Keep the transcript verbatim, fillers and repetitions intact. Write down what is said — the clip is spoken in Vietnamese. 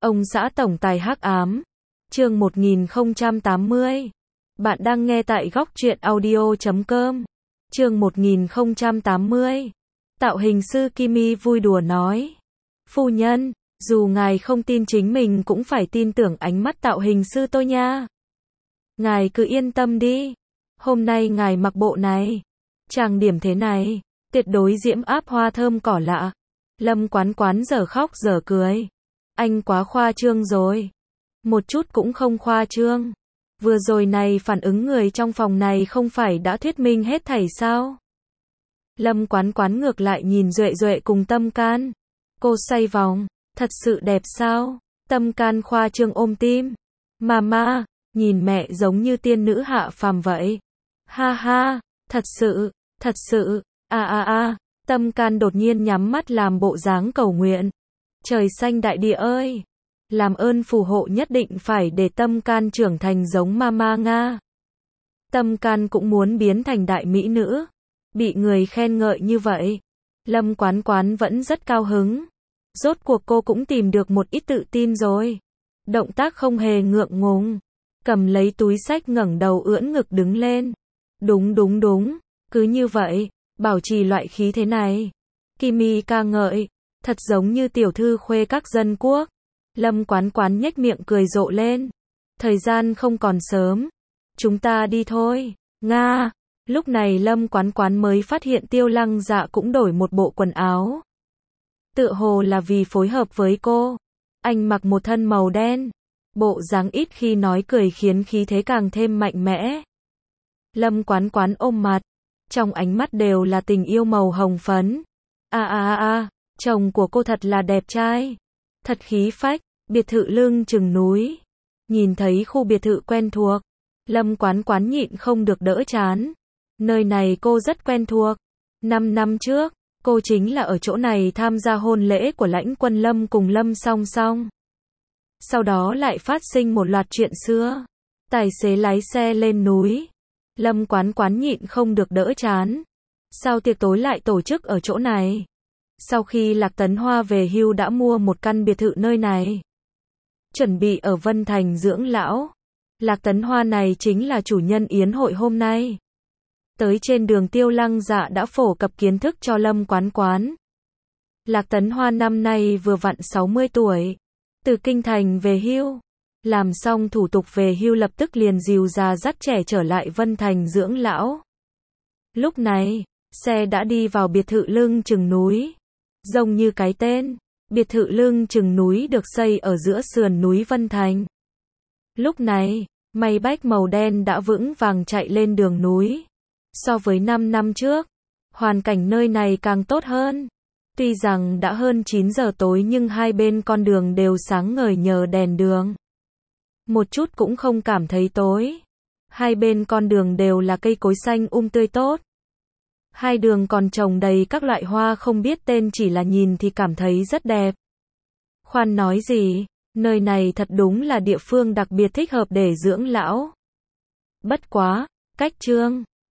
Ông xã tổng tài hắc ám. Chương một nghìn không trăm tám mươi. Bạn đang nghe tại góc truyện audio chấm com. Chương một nghìn không trăm tám mươi. Tạo hình sư Kimi vui đùa nói. Phu nhân, dù ngài không tin chính mình cũng phải tin tưởng ánh mắt tạo hình sư tôi nha. Ngài cứ yên tâm đi. Hôm nay ngài mặc bộ này, trang điểm thế này, tuyệt đối diễm áp hoa thơm cỏ lạ. Lâm Quán Quán giờ khóc giờ cười. Anh quá khoa trương rồi. Một chút cũng không khoa trương. Vừa rồi này phản ứng người trong phòng này không phải đã thuyết minh hết thảy sao? Lâm Quán Quán ngược lại nhìn Duệ Duệ cùng Tâm Can. Cô xoay vòng, thật sự đẹp sao? Tâm Can khoa trương ôm tim. Mama, nhìn mẹ giống như tiên nữ hạ phàm vậy. Ha ha, thật sự, thật sự, a a a. Tâm Can đột nhiên nhắm mắt làm bộ dáng cầu nguyện. Trời xanh đại địa ơi, làm ơn phù hộ nhất định phải để Tâm Can trưởng thành giống mama Nga. Tâm Can cũng muốn biến thành đại mỹ nữ. Bị người khen ngợi như vậy, Lâm Quán Quán vẫn rất cao hứng. Rốt cuộc cô cũng tìm được một ít tự tin rồi. Động tác không hề ngượng ngùng. Cầm lấy túi xách ngẩng đầu ưỡn ngực đứng lên. Đúng đúng đúng, cứ như vậy, bảo trì loại khí thế này. Kimi ca ngợi, thật giống như tiểu thư khuê các dân quốc. Lâm Quán Quán nhếch miệng cười rộ lên. Thời gian không còn sớm. Chúng ta đi thôi, Nga. Lúc này Lâm Quán Quán mới phát hiện Tiêu Lăng Dạ cũng đổi một bộ quần áo. Tựa hồ là vì phối hợp với cô. Anh mặc một thân màu đen. Bộ dáng ít khi nói cười khiến khí thế càng thêm mạnh mẽ. Lâm Quán Quán ôm mặt. Trong ánh mắt đều là tình yêu màu hồng phấn. A a a, chồng của cô thật là đẹp trai. Thật khí phách, biệt thự lưng chừng núi. Nhìn thấy khu biệt thự quen thuộc, Lâm Quán Quán nhịn không được đỡ chán. Nơi này cô rất quen thuộc. Năm năm trước, cô chính là ở chỗ này tham gia hôn lễ của Lãnh Quân Lâm cùng Lâm Song Song. Sau đó lại phát sinh một loạt chuyện xưa. Tài xế lái xe lên núi. Lâm Quán Quán nhịn không được đỡ chán. Sao tiệc tối lại tổ chức ở chỗ này? Sau khi Lạc Tấn Hoa về hưu đã mua một căn biệt thự nơi này. Chuẩn bị ở Vân Thành dưỡng lão. Lạc Tấn Hoa này chính là chủ nhân yến hội hôm nay. Tới trên đường Tiêu Lăng Dạ đã phổ cập kiến thức cho Lâm Quán Quán. Lạc Tấn Hoa năm nay vừa vặn sáu mươi tuổi. Từ kinh thành về hưu. Làm xong thủ tục về hưu lập tức liền dìu già dắt trẻ trở lại Vân Thành dưỡng lão. Lúc này, xe đã đi vào biệt thự lưng chừng núi. Giống như cái tên, biệt thự lưng chừng núi được xây ở giữa sườn núi Vân Thành. Lúc này, Maybach màu đen đã vững vàng chạy lên đường núi. So với năm năm trước, hoàn cảnh nơi này càng tốt hơn. Tuy rằng đã hơn chín giờ tối nhưng hai bên con đường đều sáng ngời nhờ đèn đường. Một chút cũng không cảm thấy tối. Hai bên con đường đều là cây cối xanh um tươi tốt. Hai đường còn trồng đầy các loại hoa không biết tên, chỉ là nhìn thì cảm thấy rất đẹp. Khoan nói gì, nơi này thật đúng là địa phương đặc biệt thích hợp để dưỡng lão. Bất quá, cách Trương